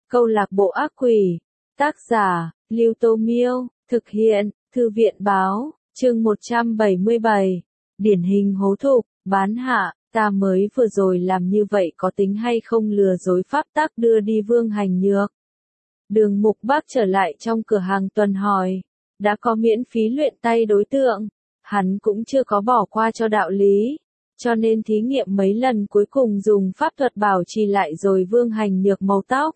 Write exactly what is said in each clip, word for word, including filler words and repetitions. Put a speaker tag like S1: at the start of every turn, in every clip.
S1: Câu lạc bộ ác quỷ. Tác giả, Lưu Tô Miêu. Thực hiện, Thư viện báo. Chương một trăm bảy mươi bảy. Điển hình hố thục, bán hạ. Ta mới vừa rồi làm như vậy có tính hay không lừa dối pháp tắc đưa đi Vương Hành Nhược. Đường Mục Bác trở lại trong cửa hàng tuần hỏi. Đã có miễn phí luyện tay đối tượng. Hắn cũng chưa có bỏ qua cho đạo lý. Cho nên thí nghiệm mấy lần cuối cùng dùng pháp thuật bảo trì lại rồi Vương Hành Nhược màu tóc.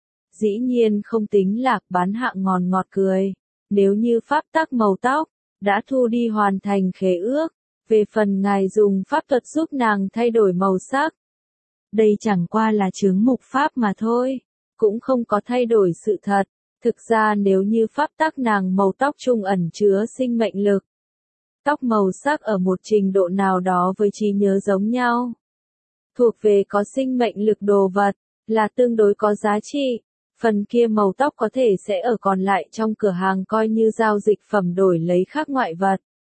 S1: Dĩ nhiên không tính lạc, bán hạ ngòn ngọt cười. Nếu như pháp tắc màu tóc, đã thu đi hoàn thành khế ước. Về phần ngài dùng pháp thuật giúp nàng thay đổi màu sắc. Đây chẳng qua là chướng mục pháp mà thôi. Cũng không có thay đổi sự thật. Thực ra nếu như pháp tắc nàng màu tóc trung ẩn chứa sinh mệnh lực. Tóc màu sắc ở một trình độ nào đó với trí nhớ giống nhau. Thuộc về có sinh mệnh lực đồ vật, là tương đối có giá trị. Phần kia màu tóc có thể sẽ ở còn lại trong cửa hàng coi như giao dịch phẩm đổi lấy khác ngoại vật.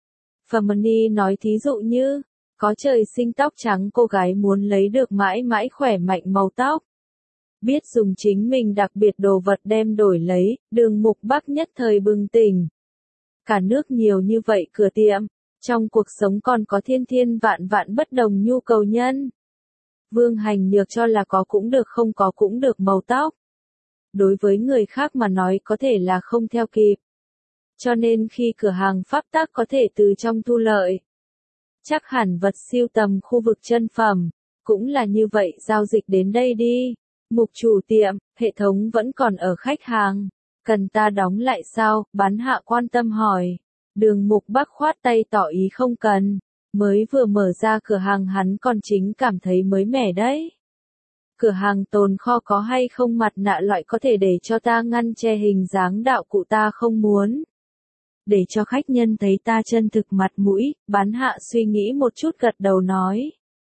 S1: Fermani nói thí dụ như, có trời sinh tóc trắng cô gái muốn lấy được mãi mãi khỏe mạnh màu tóc. Biết dùng chính mình đặc biệt đồ vật đem đổi lấy, Đường Mục Bác nhất thời bừng tỉnh. Cả nước nhiều như vậy cửa tiệm, trong cuộc sống còn có thiên thiên vạn vạn bất đồng nhu cầu nhân. Vương Hành Nhược cho là có cũng được không có cũng được màu tóc. Đối với người khác mà nói có thể là không theo kịp. Cho nên khi cửa hàng pháp tắc có thể từ trong thu lợi. Chắc hẳn vật siêu tầm khu vực chân phẩm, cũng là như vậy giao dịch đến đây đi. Mục chủ tiệm, hệ thống vẫn còn ở khách hàng. Cần ta đóng lại sao? Bán hạ quan tâm hỏi. Đường Mục Bác khoát tay tỏ ý không cần. Mới vừa mở ra cửa hàng hắn còn chính cảm thấy mới mẻ đấy. Cửa hàng tồn kho có hay không mặt nạ loại có thể để cho ta ngăn che hình dáng đạo cụ ta không muốn. Để cho khách nhân thấy ta chân thực mặt mũi, bán hạ suy nghĩ một chút gật đầu nói.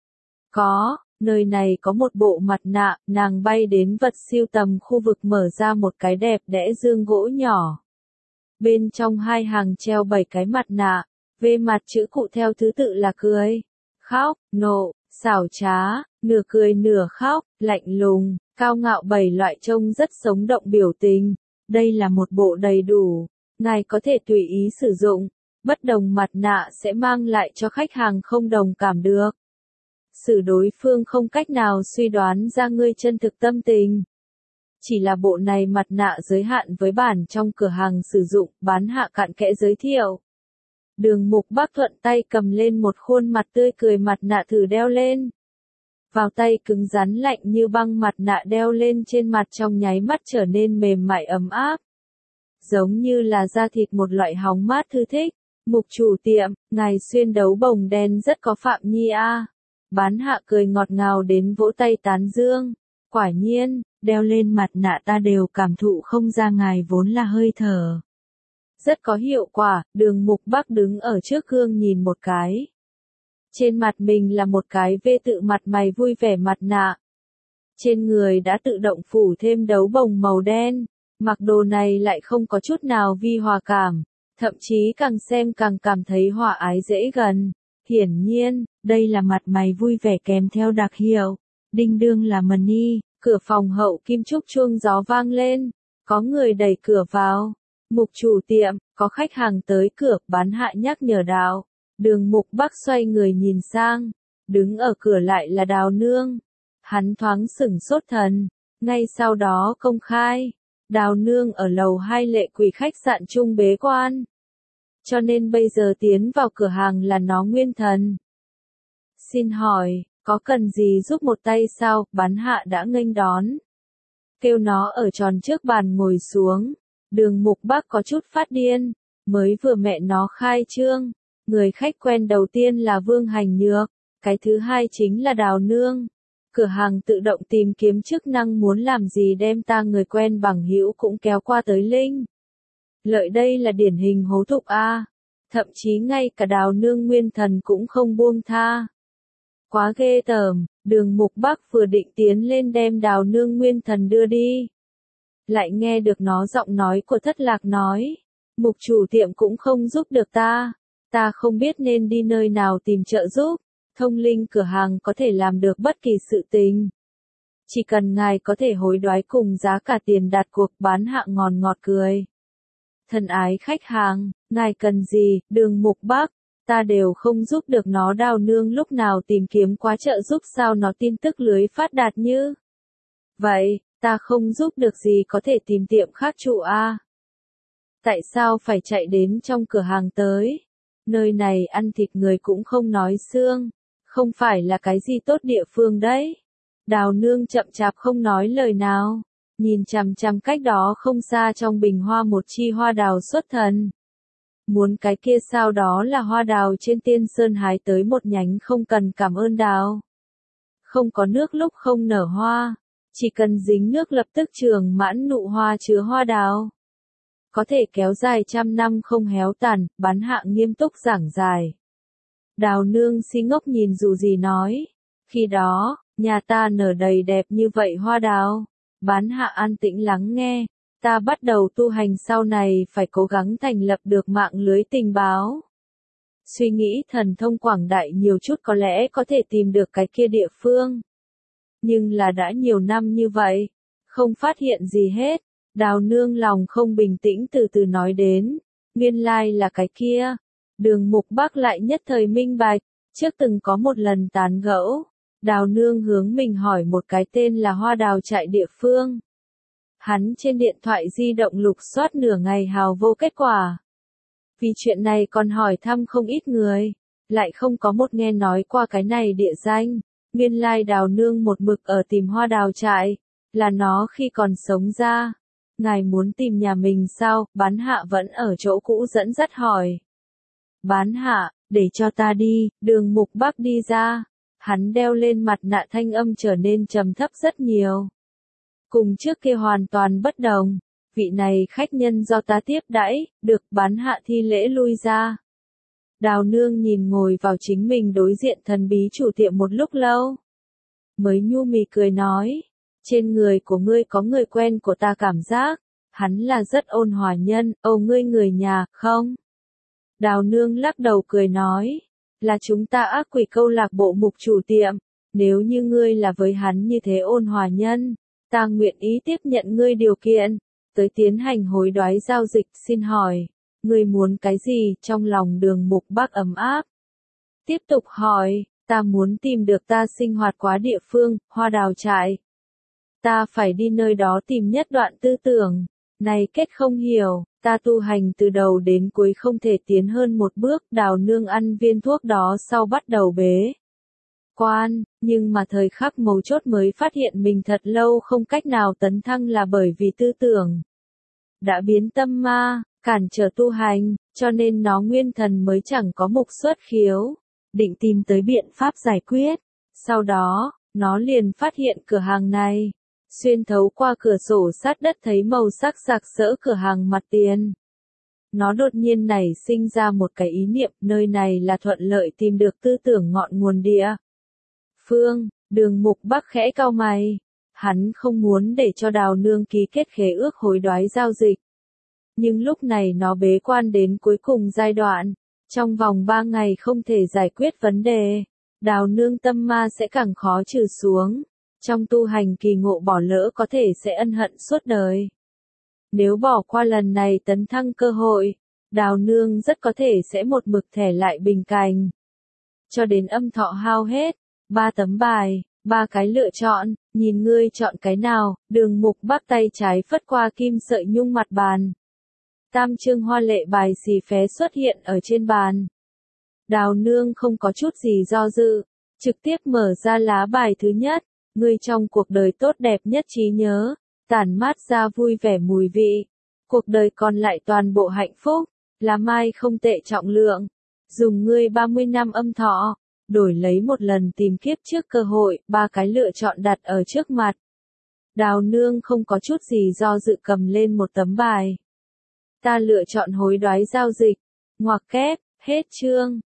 S1: Có, nơi này có một bộ mặt nạ, nàng bay đến vật siêu tầm khu vực mở ra một cái đẹp đẽ dương gỗ nhỏ. Bên trong hai hàng treo bảy cái mặt nạ, về mặt chữ cụ theo thứ tự là cười, khóc, nộ, xảo trá, nửa cười nửa khóc, lạnh lùng, cao ngạo bảy loại trông rất sống động biểu tình. Đây là một bộ đầy đủ, ngài có thể tùy ý sử dụng, bất đồng mặt nạ sẽ mang lại cho khách hàng không đồng cảm được. Sử đối phương không cách nào suy đoán ra ngươi chân thực tâm tình. Chỉ là bộ này mặt nạ giới hạn với bản trong cửa hàng sử dụng, bán hạ cặn kẽ giới thiệu. Đường Mục Bác thuận tay cầm lên một khuôn mặt tươi cười mặt nạ thử đeo lên. Vào tay cứng rắn lạnh như băng mặt nạ đeo lên trên mặt trong nháy mắt trở nên mềm mại ấm áp. Giống như là da thịt một loại hóng mát thư thích. Mục chủ tiệm, ngài xuyên đấu bồng đen rất có phạm nhi a. Bán hạ cười ngọt ngào đến vỗ tay tán dương. Quả nhiên, đeo lên mặt nạ ta đều cảm thụ không ra ngài vốn là hơi thở. Rất có hiệu quả, Đường Mục Bác đứng ở trước gương nhìn một cái. Trên mặt mình là một cái vê tự mặt mày vui vẻ mặt nạ. Trên người đã tự động phủ thêm đấu bồng màu đen. Mặc đồ này lại không có chút nào vi hòa cảm. Thậm chí càng xem càng cảm thấy hòa ái dễ gần. Hiển nhiên, đây là mặt mày vui vẻ kèm theo đặc hiệu. Đinh đương là money. Cửa phòng hậu kim trúc chuông gió vang lên. Có người đẩy cửa vào. Mục chủ tiệm, có khách hàng tới cửa, bán hạ nhắc nhở đạo. Đường Mục Bác xoay người nhìn sang. Đứng ở cửa lại là Đào Nương. Hắn thoáng sửng sốt thần. Ngay sau đó công khai. Đào Nương ở lầu hai Lệ Quỷ khách sạn chung bế quan. Cho nên bây giờ tiến vào cửa hàng là nó nguyên thần. Xin hỏi, có cần gì giúp một tay sao? Bán hạ đã nghênh đón. Kêu nó ở tròn trước bàn ngồi xuống. Đường Mục Bác có chút phát điên. Mới vừa mẹ nó khai trương. Người khách quen đầu tiên là Vương Hành Nhược. Cái thứ hai chính là Đào Nương. Cửa hàng tự động tìm kiếm chức năng muốn làm gì đem ta người quen bằng hữu cũng kéo qua tới Linh. Lợi đây là điển hình hố thục a. Thậm chí ngay cả Đào Nương nguyên thần cũng không buông tha. Quá ghê tởm, Đường Mục Bác vừa định tiến lên đem Đào Nương nguyên thần đưa đi. Lại nghe được nó giọng nói của Thất Lạc nói. Mục chủ tiệm cũng không giúp được ta. Ta không biết nên đi nơi nào tìm trợ giúp. Thông linh cửa hàng có thể làm được bất kỳ sự tình. Chỉ cần ngài có thể hối đoái cùng giá cả tiền đặt cuộc, bán hạ ngòn ngọt cười. Thân ái khách hàng, ngài cần gì, Đường Mục Bắc, ta đều không giúp được nó. Đào Nương lúc nào tìm kiếm quá trợ giúp sao nó tin tức lưới phát đạt như vậy, ta không giúp được gì có thể tìm tiệm khác trụ a. Tại sao phải chạy đến trong cửa hàng tới? Nơi này ăn thịt người cũng không nói xương, không phải là cái gì tốt địa phương đấy. Đào Nương chậm chạp không nói lời nào, nhìn chằm chằm cách đó không xa trong bình hoa một chi hoa đào xuất thần. Muốn cái kia sao? Đó là hoa đào trên Tiên Sơn hái tới một nhánh, không cần cảm ơn đào. Không có nước lúc không nở hoa, chỉ cần dính nước lập tức trường mãn nụ hoa chứa hoa đào. Có thể kéo dài trăm năm không héo tàn, bán hạ nghiêm túc giảng giải. Đào Nương si ngốc nhìn dù gì nói, khi đó, nhà ta nở đầy đẹp như vậy hoa đào. Bán hạ an tĩnh lắng nghe, ta bắt đầu tu hành sau này phải cố gắng thành lập được mạng lưới tình báo. Suy nghĩ thần thông quảng đại nhiều chút có lẽ có thể tìm được cái kia địa phương. Nhưng là đã nhiều năm như vậy, không phát hiện gì hết. Đào Nương lòng không bình tĩnh từ từ nói đến, nguyên lai là cái kia. Đường Mục Bắc lại nhất thời minh bạch, trước từng có một lần tán gẫu. Đào Nương hướng mình hỏi một cái tên là Hoa Đào Trại địa phương. Hắn trên điện thoại di động lục soát nửa ngày hào vô kết quả. Vì chuyện này còn hỏi thăm không ít người, lại không có một nghe nói qua cái này địa danh. Nguyên lai Đào Nương một mực ở tìm Hoa Đào Trại, là nó khi còn sống ra. Ngài muốn tìm nhà mình sao? Bán hạ vẫn ở chỗ cũ dẫn dắt hỏi. Bán hạ, để cho ta đi. Đường Mục Bắc đi ra. Hắn đeo lên mặt nạ, thanh âm trở nên trầm thấp rất nhiều. Cùng trước kia hoàn toàn bất đồng. Vị này khách nhân do ta tiếp đãi, được. Bán hạ thi lễ lui ra. Đào Nương nhìn ngồi vào chính mình đối diện thần bí chủ tiệm một lúc lâu. Mới nhu mì cười nói. Trên người của ngươi có người quen của ta cảm giác. Hắn là rất ôn hòa nhân. Ồ, ngươi người nhà, không? Đào Nương lắc đầu cười nói. Là chúng ta ác quỷ câu lạc bộ Mục chủ tiệm. Nếu như ngươi là với hắn như thế ôn hòa nhân, ta nguyện ý tiếp nhận ngươi điều kiện, tới tiến hành hối đoái giao dịch. Xin hỏi, ngươi muốn cái gì? Trong lòng Đường Mục Bắc ấm áp. Tiếp tục hỏi, ta muốn tìm được ta sinh hoạt quá địa phương, Hoa Đào Trại. Ta phải đi nơi đó tìm nhất đoạn tư tưởng. Này kết không hiểu, ta tu hành từ đầu đến cuối không thể tiến hơn một bước. Đào Nương ăn viên thuốc đó sau bắt đầu bế quan, nhưng mà thời khắc mấu chốt mới phát hiện mình thật lâu không cách nào tấn thăng là bởi vì tư tưởng đã biến tâm ma, cản trở tu hành, cho nên nó nguyên thần mới chẳng có mục xuất khiếu, định tìm tới biện pháp giải quyết. Sau đó, nó liền phát hiện cửa hàng này. Xuyên thấu qua cửa sổ sát đất thấy màu sắc sặc sỡ cửa hàng mặt tiền. Nó đột nhiên nảy sinh ra một cái ý niệm, nơi này là thuận lợi tìm được tư tưởng ngọn nguồn địa phương. Đường Mục Bắc khẽ cau mày. Hắn không muốn để cho Đào Nương ký kết khế ước hối đoái giao dịch. Nhưng lúc này nó bế quan đến cuối cùng giai đoạn. Trong vòng ba ngày không thể giải quyết vấn đề. Đào Nương tâm ma sẽ càng khó trừ xuống. Trong tu hành kỳ ngộ bỏ lỡ có thể sẽ ân hận suốt đời. Nếu bỏ qua lần này tấn thăng cơ hội, Đào Nương rất có thể sẽ một mực thẻ lại bình cảnh. Cho đến âm thọ hao hết, ba tấm bài, ba cái lựa chọn, nhìn ngươi chọn cái nào. Đường Mục Bắc tay trái phất qua kim sợi nhung mặt bàn. Tam chương hoa lệ bài xì phé xuất hiện ở trên bàn. Đào Nương không có chút gì do dự, trực tiếp mở ra lá bài thứ nhất. Ngươi trong cuộc đời tốt đẹp nhất trí nhớ, tản mát ra vui vẻ mùi vị. Cuộc đời còn lại toàn bộ hạnh phúc, lá mai không tệ trọng lượng. Dùng ngươi ba mươi năm âm thọ, đổi lấy một lần tìm kiếp trước cơ hội, ba cái lựa chọn đặt ở trước mặt. Đào Nương không có chút gì do dự cầm lên một tấm bài. Ta lựa chọn hối đoái giao dịch. Ngoặc kép, hết chương.